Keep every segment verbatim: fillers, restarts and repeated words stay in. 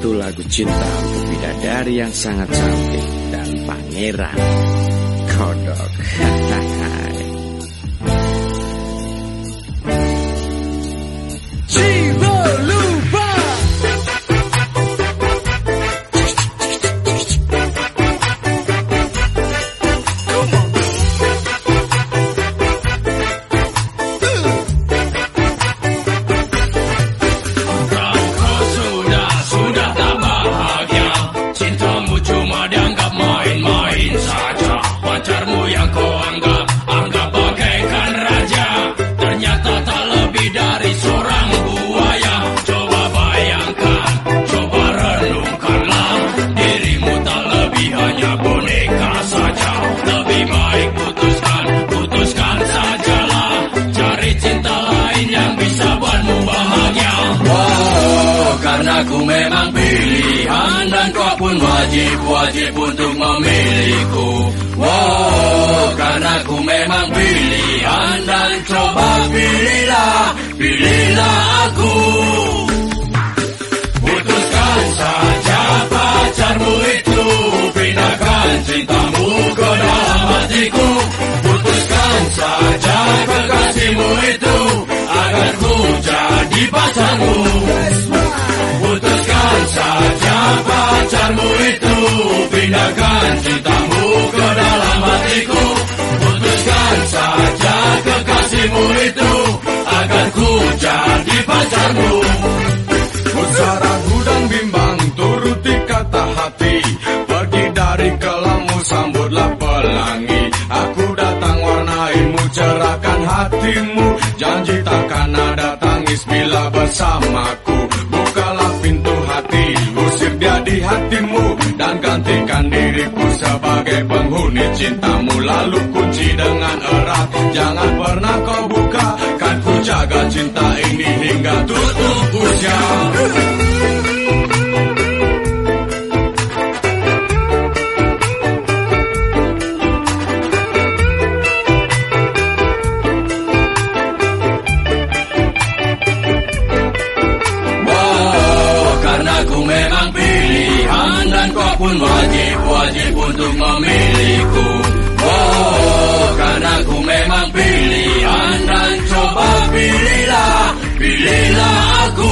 satu lagu cinta untuk bidadari yang sangat cantik dan pangeran kodok. Aku memang pilihan dan kau pun wajib-wajib untuk memilihku. Wow, karena aku memang pilihan dan coba pilihlah, pilihlah aku. Putuskan saja pacarmu itu, pindahkan cintamu ke dalam hatiku. Putuskan saja kekasihmu itu, agar ku jadi pacarmu. Putuskan saja pacarmu itu, pindahkan cintamu ke dalam hatiku. Putuskan saja kekasihmu itu, agar ku jadi pacarmu. Usah ragu dan bimbang, turuti kata hati. Pergi dari kelammu, sambutlah pelangi. Aku datang warnaimu, cerahkan hatimu. Janji takkan ada tangis bila bersamaku. Bukalah pintu hati, usir dia di hatimu, dan gantikan diriku sebagai penghuni cintamu. Lalu kunci dengan erat, jangan pernah kau buka. Kan ku jaga cinta ini hingga tutup usia. Aku memang pilihan dan kau pun wajib-wajib untuk memilihku. Oh, karena aku memang pilihan dan coba pilihlah, pilihlah aku.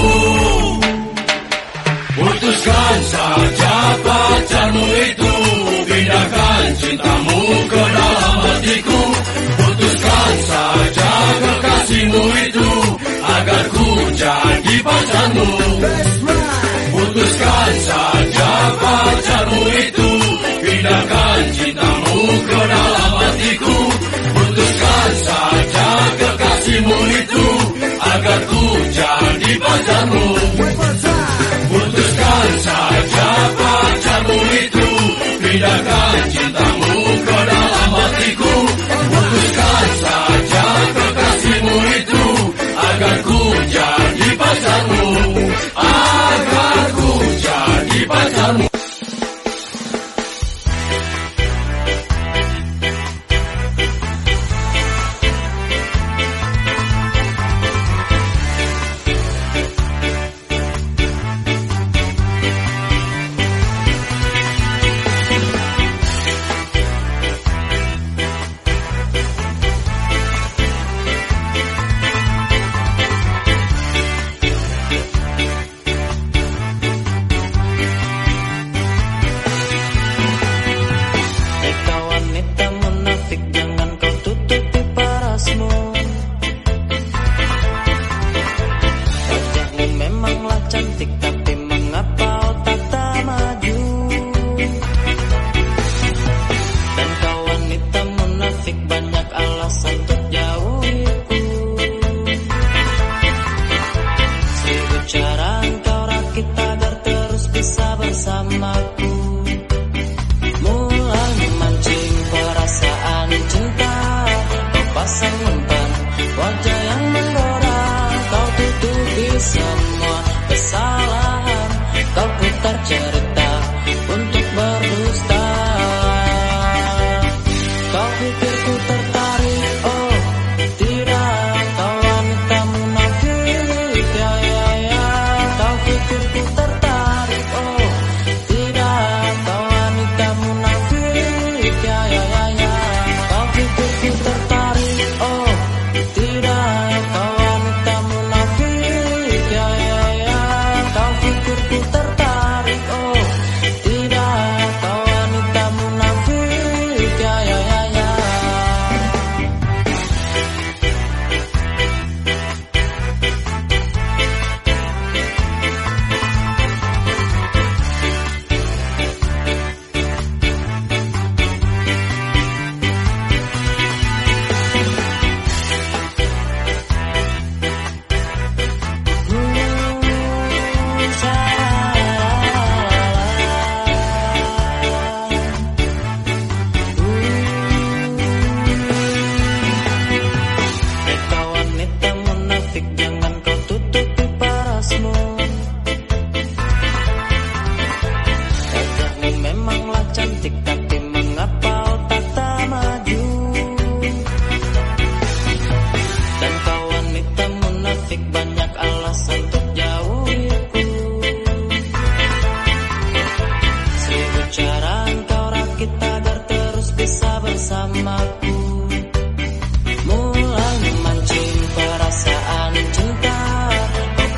Putuskan saja pacarmu itu, pindahkan cintamu ke dalam hatiku. Putuskan saja kekasihmu itu, agar ku jadi pacarmu. Putuskan saja pacarmu itu, pindahkan cintamu ke dalam hatiku. Putuskan saja kekasihmu itu, agar ku jadi pacarmu. Putuskan saja pacarmu itu, pindahkan cintamu ke dalam hatiku. Putuskan saja kekasihmu itu, agar ku jadi pacarmu. Agar ku jadi pacarmu.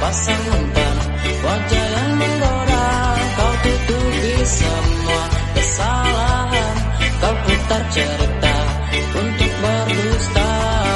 pasang mentah, wajah yang menggoda. Kau tutupi semua kesalahan, kau putar cerita untuk berdusta.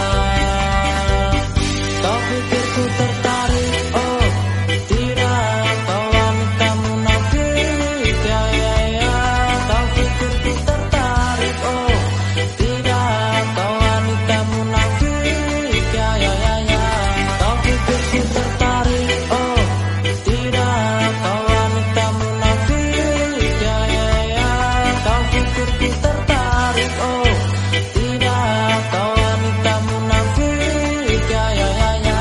Kau pikir ku tertarik, oh tidak, kau wanita munafik, ya ya ya. Kau pikir ku tertarik, oh tidak, kau wanita munafik, ya ya ya ya. Kau pikir ku tertarik, oh tidak, kau wanita munafik, ya ya ya. Kau pikir ku tertarik, oh tidak, kau wanita munafik, ya ya ya ya.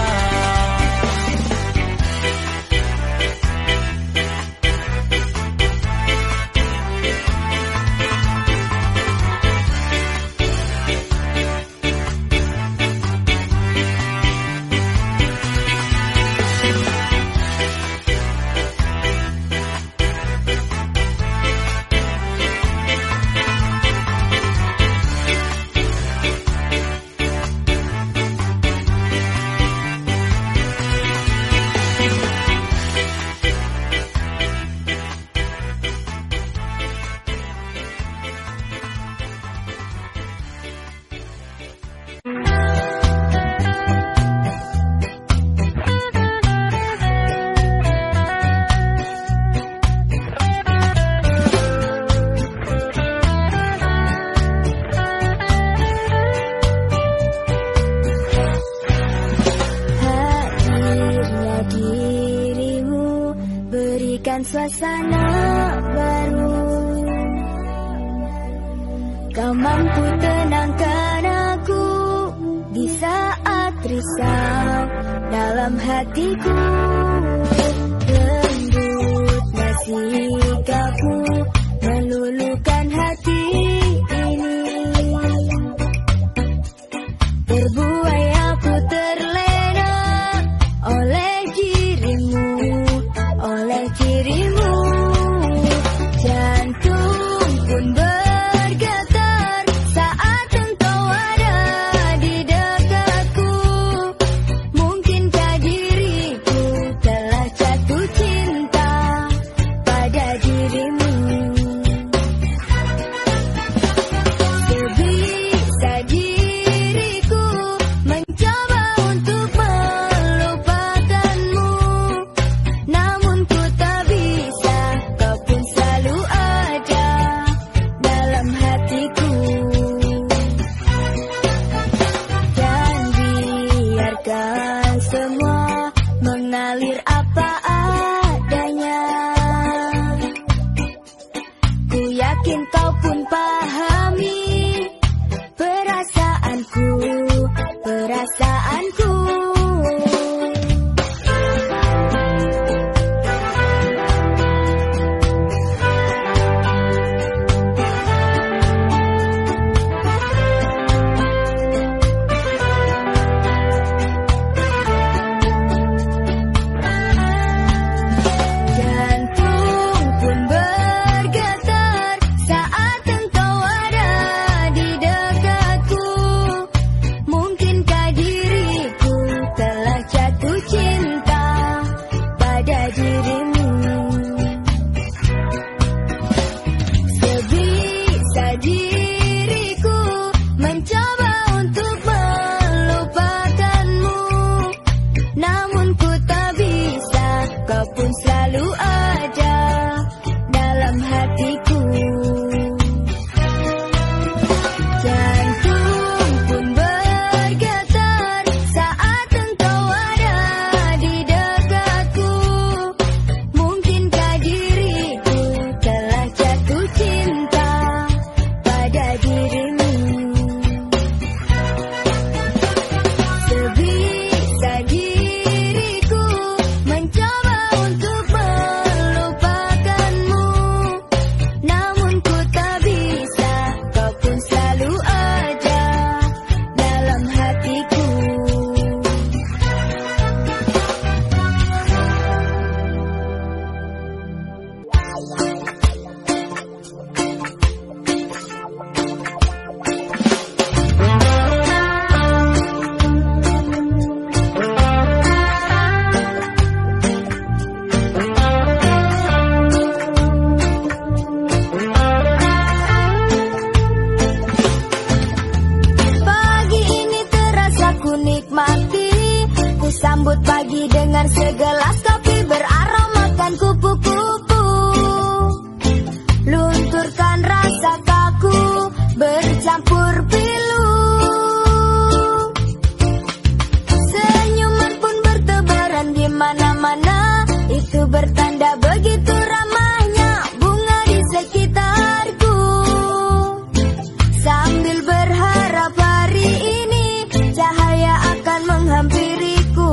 Hadirnya dirimu berikan suasana baru. Kau mampu tenangkan aku di saat risau dalam hatiku. Lembutnya sikapmu meluluhkan hati ini. Terbuai aku terlena oleh dirimu, oleh dirimu. Jantung pun bergetar saat engkau ada di dekatku. Mungkinkah diriku telah jatuh cinta pada dirimu? bercampur pilu. Senyuman pun bertebaran di mana-mana, itu bertanda begitu ramahnya bunga di sekitarku. Sambil berharap hari ini cahaya akan menghampiriku.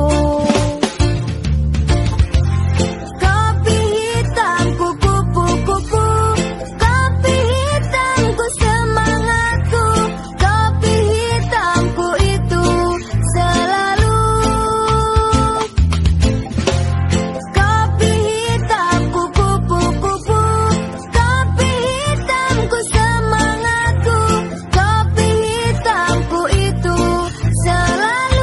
Kopi hitamku kupu-kupu, kopi hitamku semangatku, kopi hitamku itu selalu. Kopi hitamku kupu-kupu, kopi hitamku semangatku, kopi hitamku itu selalu.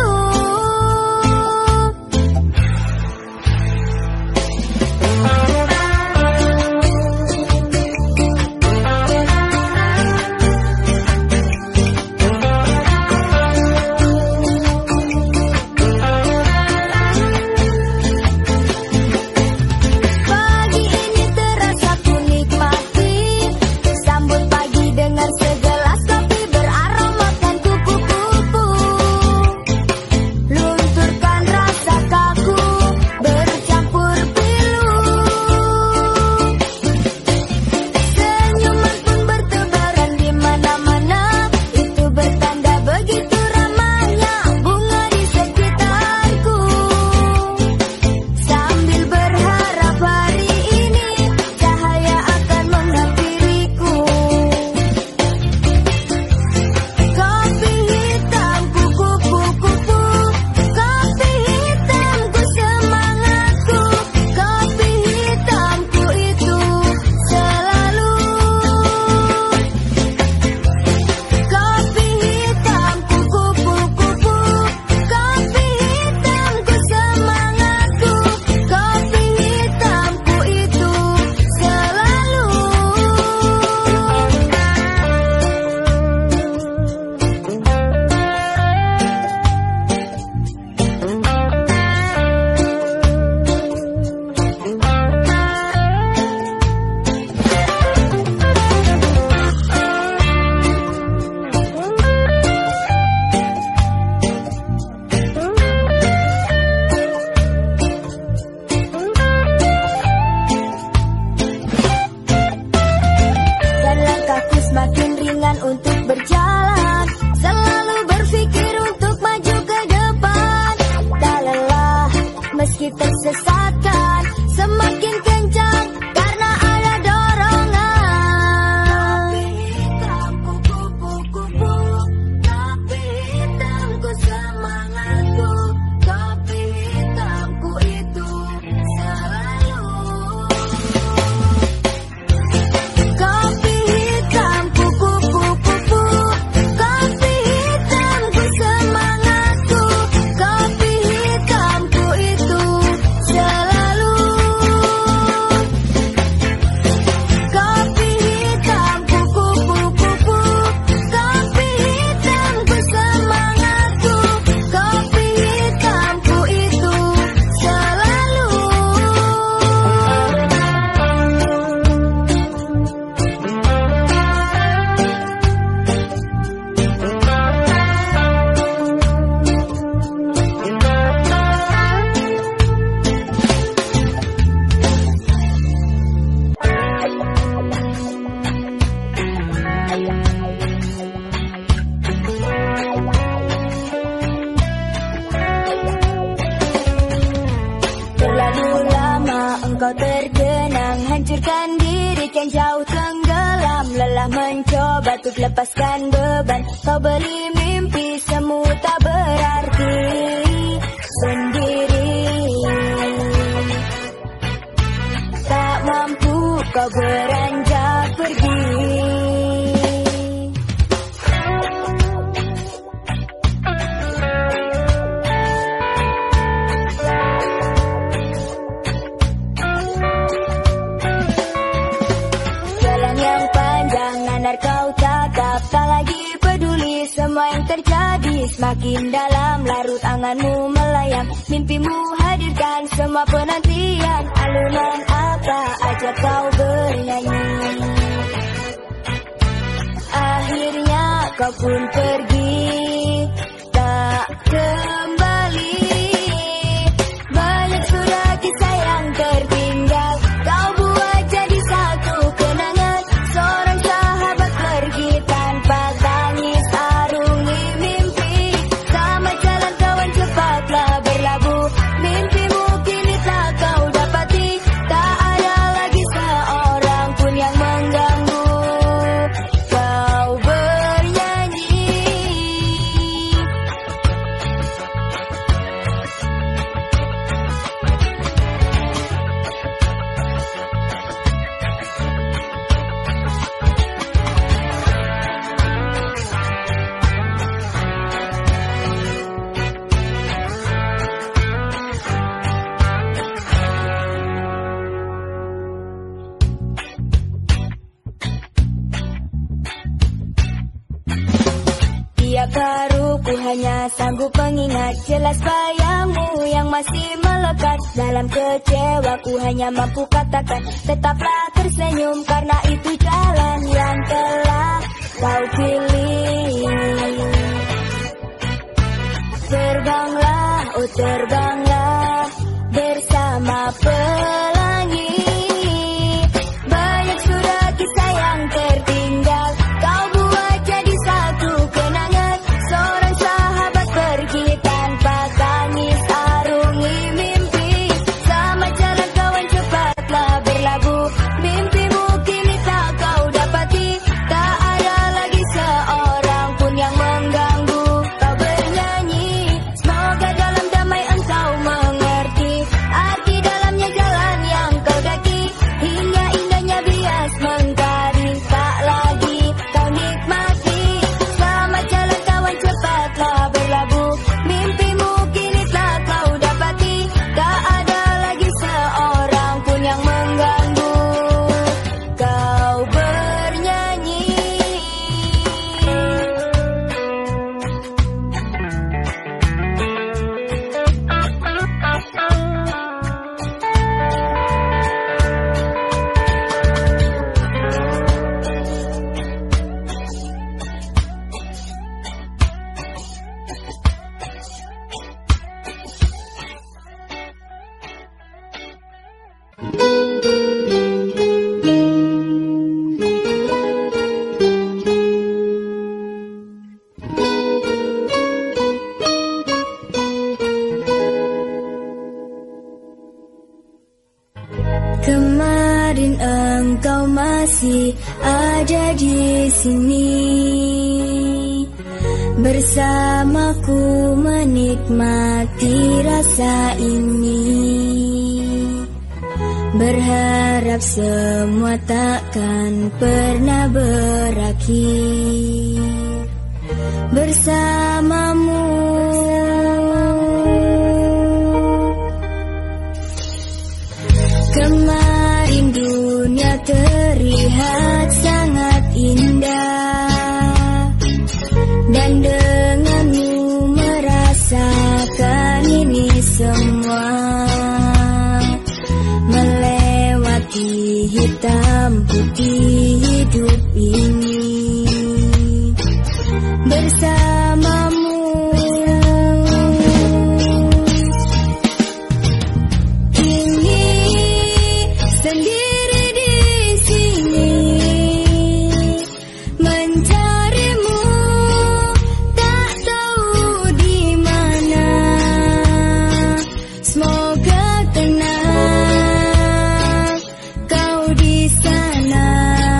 Pagi ini terasa ku nikmati, sambut pagi dengan segelas kopi beraromakan kupu-kupu. Lunturkan rasa kaku bercampur pilu. Senyuman pun bertebaran di mana-mana, itu bertanda begitu ramahnya bunga di sekitarku. Sambil berharap hari ini cahaya akan menghampiriku. Kopi hitamku kupu-kupu, kopi hitamku semangatku, kopi hitamku itu selalu. Kopi hitamku kupu-kupu, kopi hitamku semangatku, kopi hitamku itu selalu. Dan langkahku semakin ringan untuk berjalan, selalu berpikir untuk maju ke depan. Tak lelah meski tersesatkan, semakin kencang karena ada dorongan. Kopi hitamku kupu-kupu, kopi hitamku semangatku, kopi hitamku itu selalu. Kopi hitamku kupu-kupu, kopi hitamku semangatku, kopi hitamku itu selalu. Kopi hitamku kupu-kupu, kopi hitamku semangatku, kopi hitamku itu selalu. Terlalu lama engkau tergenang, hancurkan diri kian jauh tenggelam. Lelah mencoba untuk lepaskan beban, kau beli mimpi semu tak berarti sendiri. Tak mampu kau beranjak pergi. Jalan yang panjang nanar kau tatap, tak lagi peduli semua yang terjadi. Semakin dalam larut anganmu melayang, mimpimu hadirkan semua penantian. Alunan apa ajak kau bernyanyi, akhirnya kau pun pergi, tak kembali. Banyak sudah kisah yang tertinggal, kau buat jadi satu kenangan. Seorang sahabat pergi tanpa tangis, arungi mimpi. Sama jalan kawan cepatlah berlabuh, mimpimu kini tak kau dapati. Tak ada lagi seorang pun yang mengganggu, kau bernyanyi. Tiap haruku hanya sanggup mengingat jelas bayangmu yang masih melekat. Dalam kecewaku hanya mampu katakan tetaplah tersenyum, karena itu jalan yang telah kau pilih. Terbanglah, oh terbanglah bersama pelangi. Banyak sudah kisah yang tertinggal, kau buat jadi satu kenangan. Seorang sahabat pergi tanpa tangis, arungi mimpi. Sama jalan kawan cepatlah berlabuh, mimpimu kini tak kau dapati. Tak ada lagi seorang pun yang mengganggu, kau bernyanyi. Semoga dalam damai engkau mengerti arti dalamnya jalan yang kau daki. Hingga indahnya bias mengkari, tak lagi kau nikmati. Sama jalan kawan cepatlah berlabuh, mimpimu kini tak kau dapati. Tak ada lagi seorang pun yang mengganggu, kau bernyanyi. Kemarin engkau masih ada di sini, bersamaku menikmati rasa ini. Berharap semua takkan pernah berakhir bersamamu. Kemarin dunia terlihat sangat indah, dan denganmu merasakan ini semua. Melewati hitam putih hidup ini bersamamu. Sendiri di sini mencarimu, tak tahu di mana. Semoga tenang kau di sana.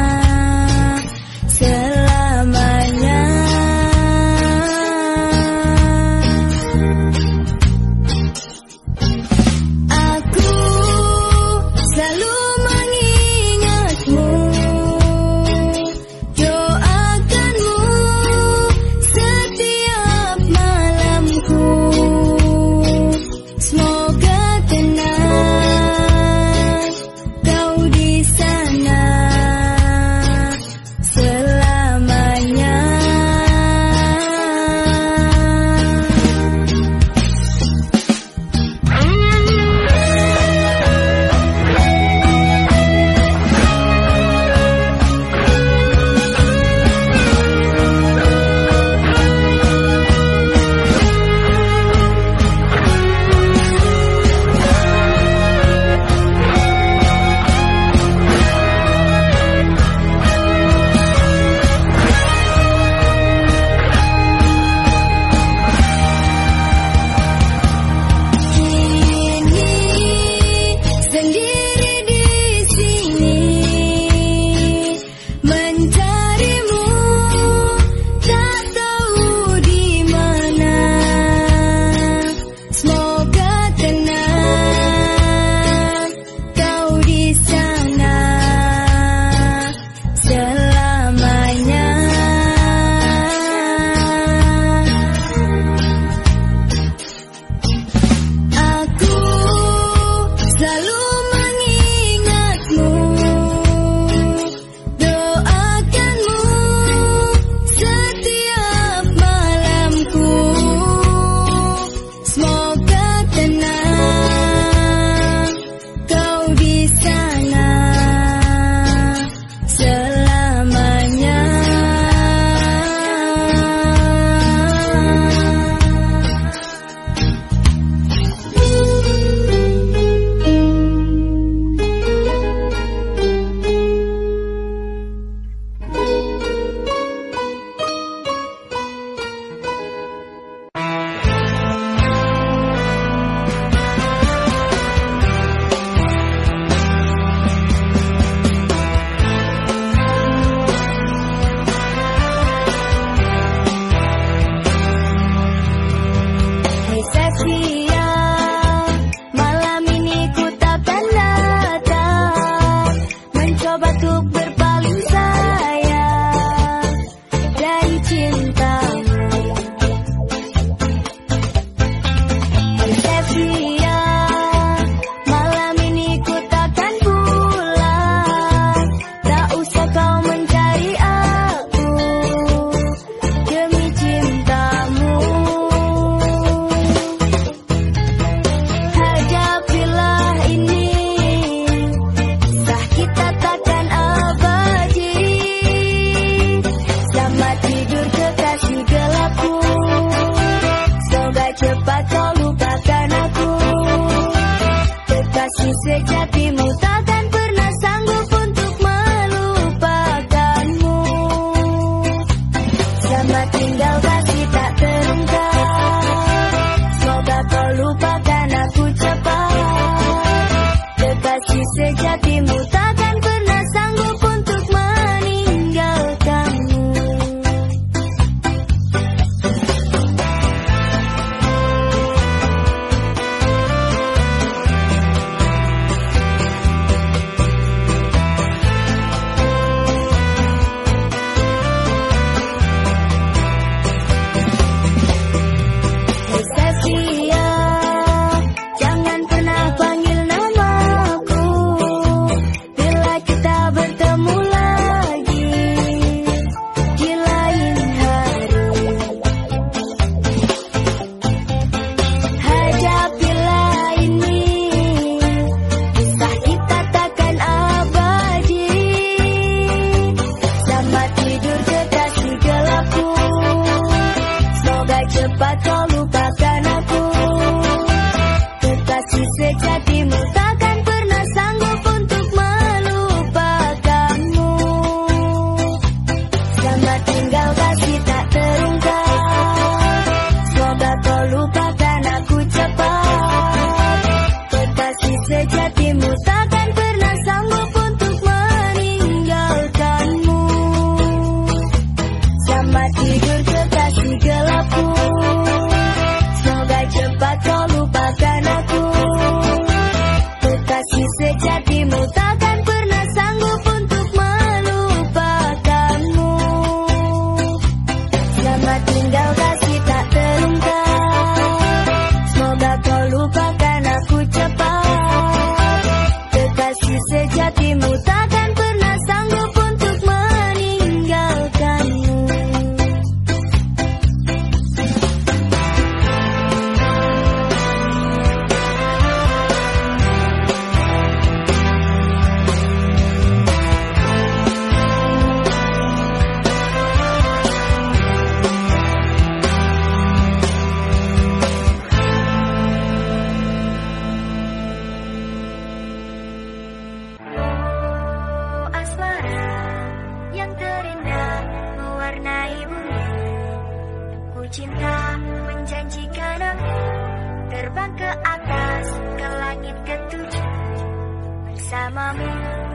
mewarnai bumi. Ku cinta menjanjikan aku terbang ke atas, ke langit ketujuh bersamamu.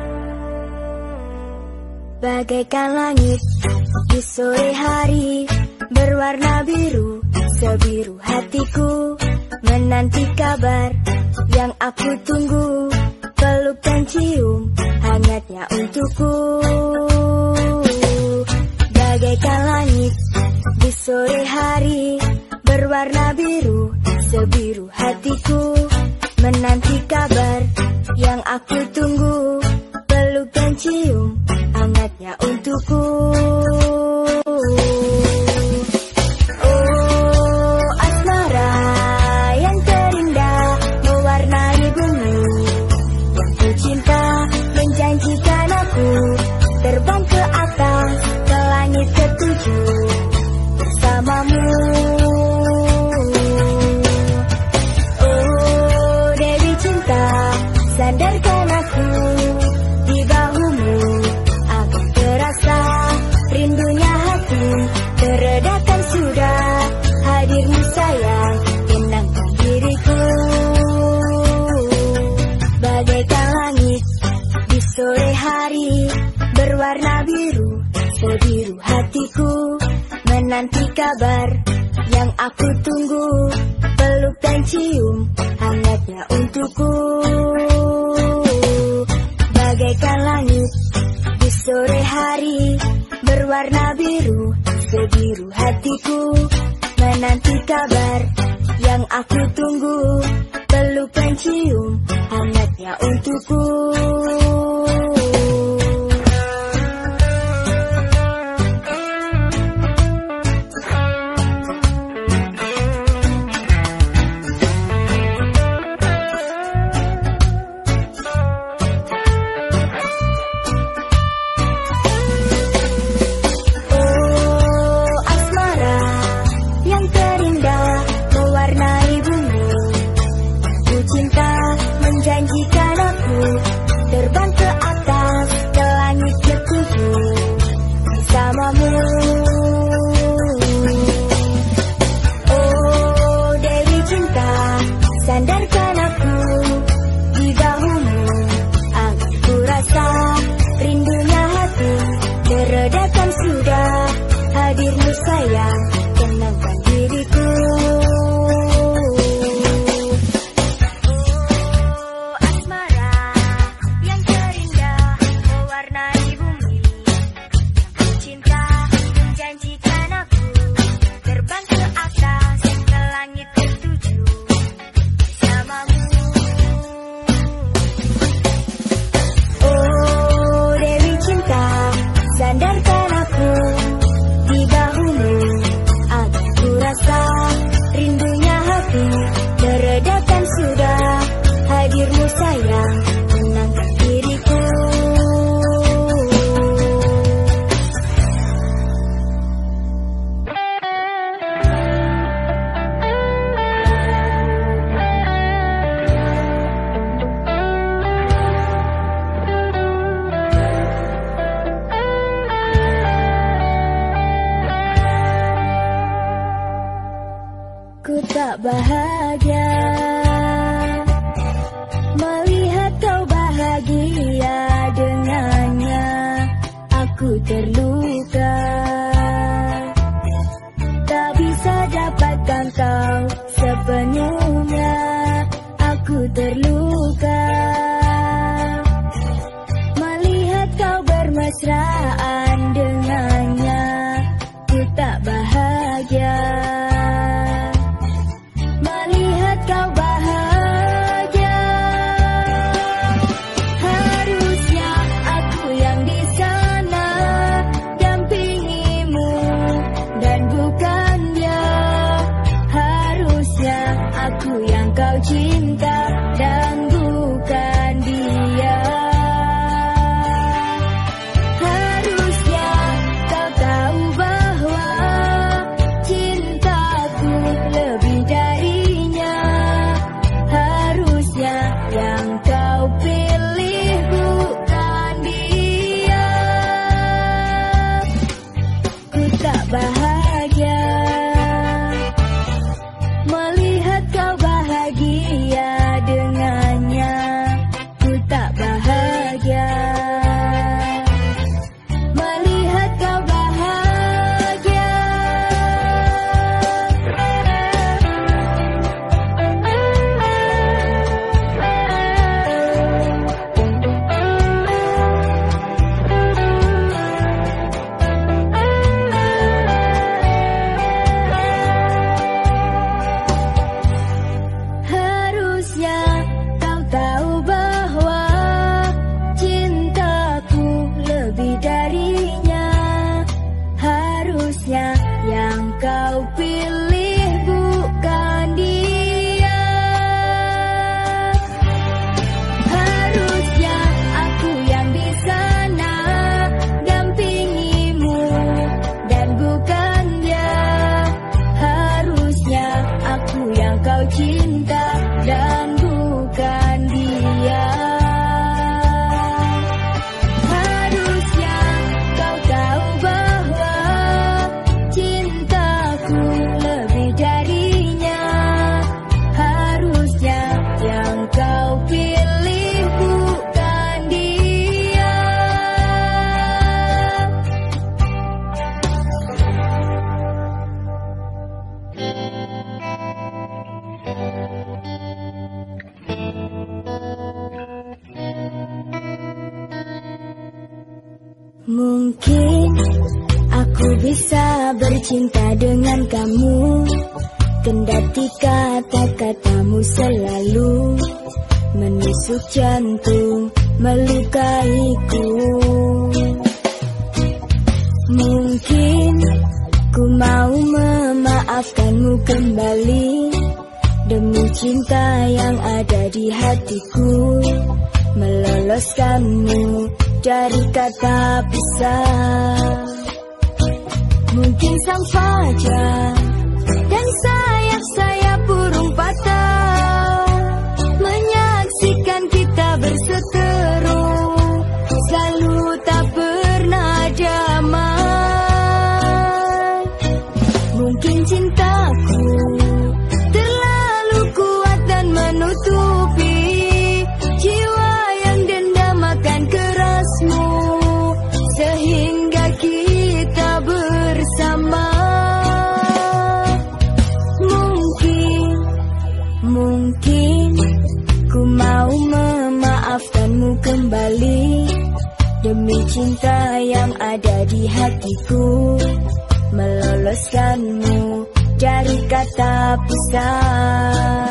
Bagaikan langit di sore hari berwarna biru, sebiru hatiku menanti kabar yang aku tunggu. Peluk dan cium hangatnya untukku. Bagaikan langit di sore hari berwarna biru, sebiru hatiku menanti kabar yang aku tunggu. Peluk dan cium hangatnya untukku. Oh, asmara yang terindah mewarnai bumi. Yang ku cinta menjanjikan aku terbang ke atas, ke langit ketujuh bersamamu. Oh, Dewi cinta, sandarkan aku di bahumu. Akan terasa rindunya hati, teredakan sudah hadirmu sayang, tenangkan diriku. Bagaikan langit di sore hari berwarna biru, sebiru hatiku menanti kabar yang aku tunggu. Peluk dan cium hangatnya untukku. Bagaikan langit di sore hari berwarna biru, sebiru hatiku menanti kabar yang aku tunggu. Peluk dan cium hangatnya untukku. Janjikan aku terbang ke atas, ke langit ketujuh bersamamu. Oh, Dewi cinta, sandarkan aku di bahumu. Agar ku rasa rindunya hati, teredakan sudah hadirmu sayang, tenangkan diriku. Sandarkan aku di bahumu. Agar ku rasa rindunya hati, teredakan sudah hadirmu sayang, tenangkan diriku. Ku tak bahagia melihat kau bahagia dengannya. Aku terluka, tak bisa dapatkan kau sepenuhnya. Aku terluka melihat kau bermesraan dengannya. Ku tak bahagia kau bahagia. Harusnya aku yang di sana dampingimu dan bukan dia. Harusnya aku yang kau cinta dan bukan dia. Harusnya kau tahu bahwa cintaku lebih dari yang kau pilih bukan dia. Ku bahagia melihat kau bahagia dengannya. Ku tak bahagia melihat kau bahagia. Harusnya kau tahu bahwa cintaku lebih darinya. Harusnya yang kau pilih bukan dia. Harusnya aku yang di sana dampingimu dan bukan dia. Harusnya aku yang kau cinta dan bukan dia. Harusnya kau tahu bahwa cintaku lebih darinya. Harusnya yang kau pilih bukan dia. Mungkin aku bisa bercinta dengan kamu, kendati kata-katamu selalu menusuk jantung, melukaiku. Mungkin ku mau memaafkanmu kembali demi cinta yang ada di hatiku, meloloskanmu dari kata pisah. Mungkin sang fajar dan sayap-sayap burung patah menyaksikan kita berseteru, selalu tak pernah damai. Mungkin cintaku terlalu kuat dan menutupi jiwa yang dendam akan kerasmu, sehingga kita bersama. Mungkin, mungkin ku mau memaafkanmu kembali demi cinta yang ada di hatiku, meloloskanmu dari kata pisah.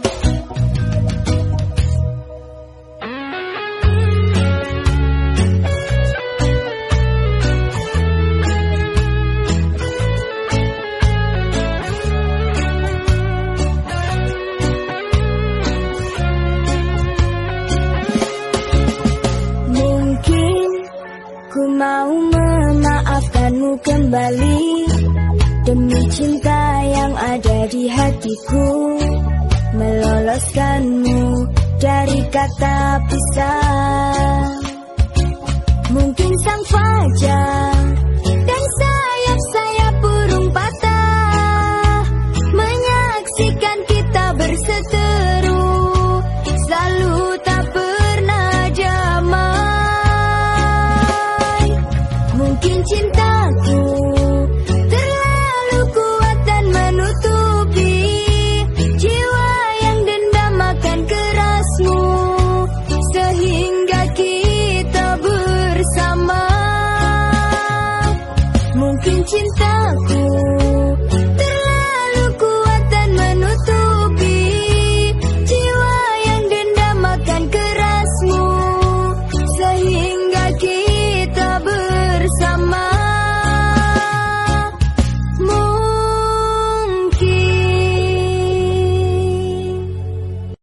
Ku mau memaafkanmu kembali demi cinta yang ada di hatiku, meloloskanmu dari kata pisah. Mungkin sang fajar dan sayap-sayap burung patah menyaksikan kita berseteru, selalu tak pernah damai. Mungkin cintaku terlalu kuat dan menutupi jiwa yang dendam akan kerasmu, sehingga kita bersama. Mungkin cinta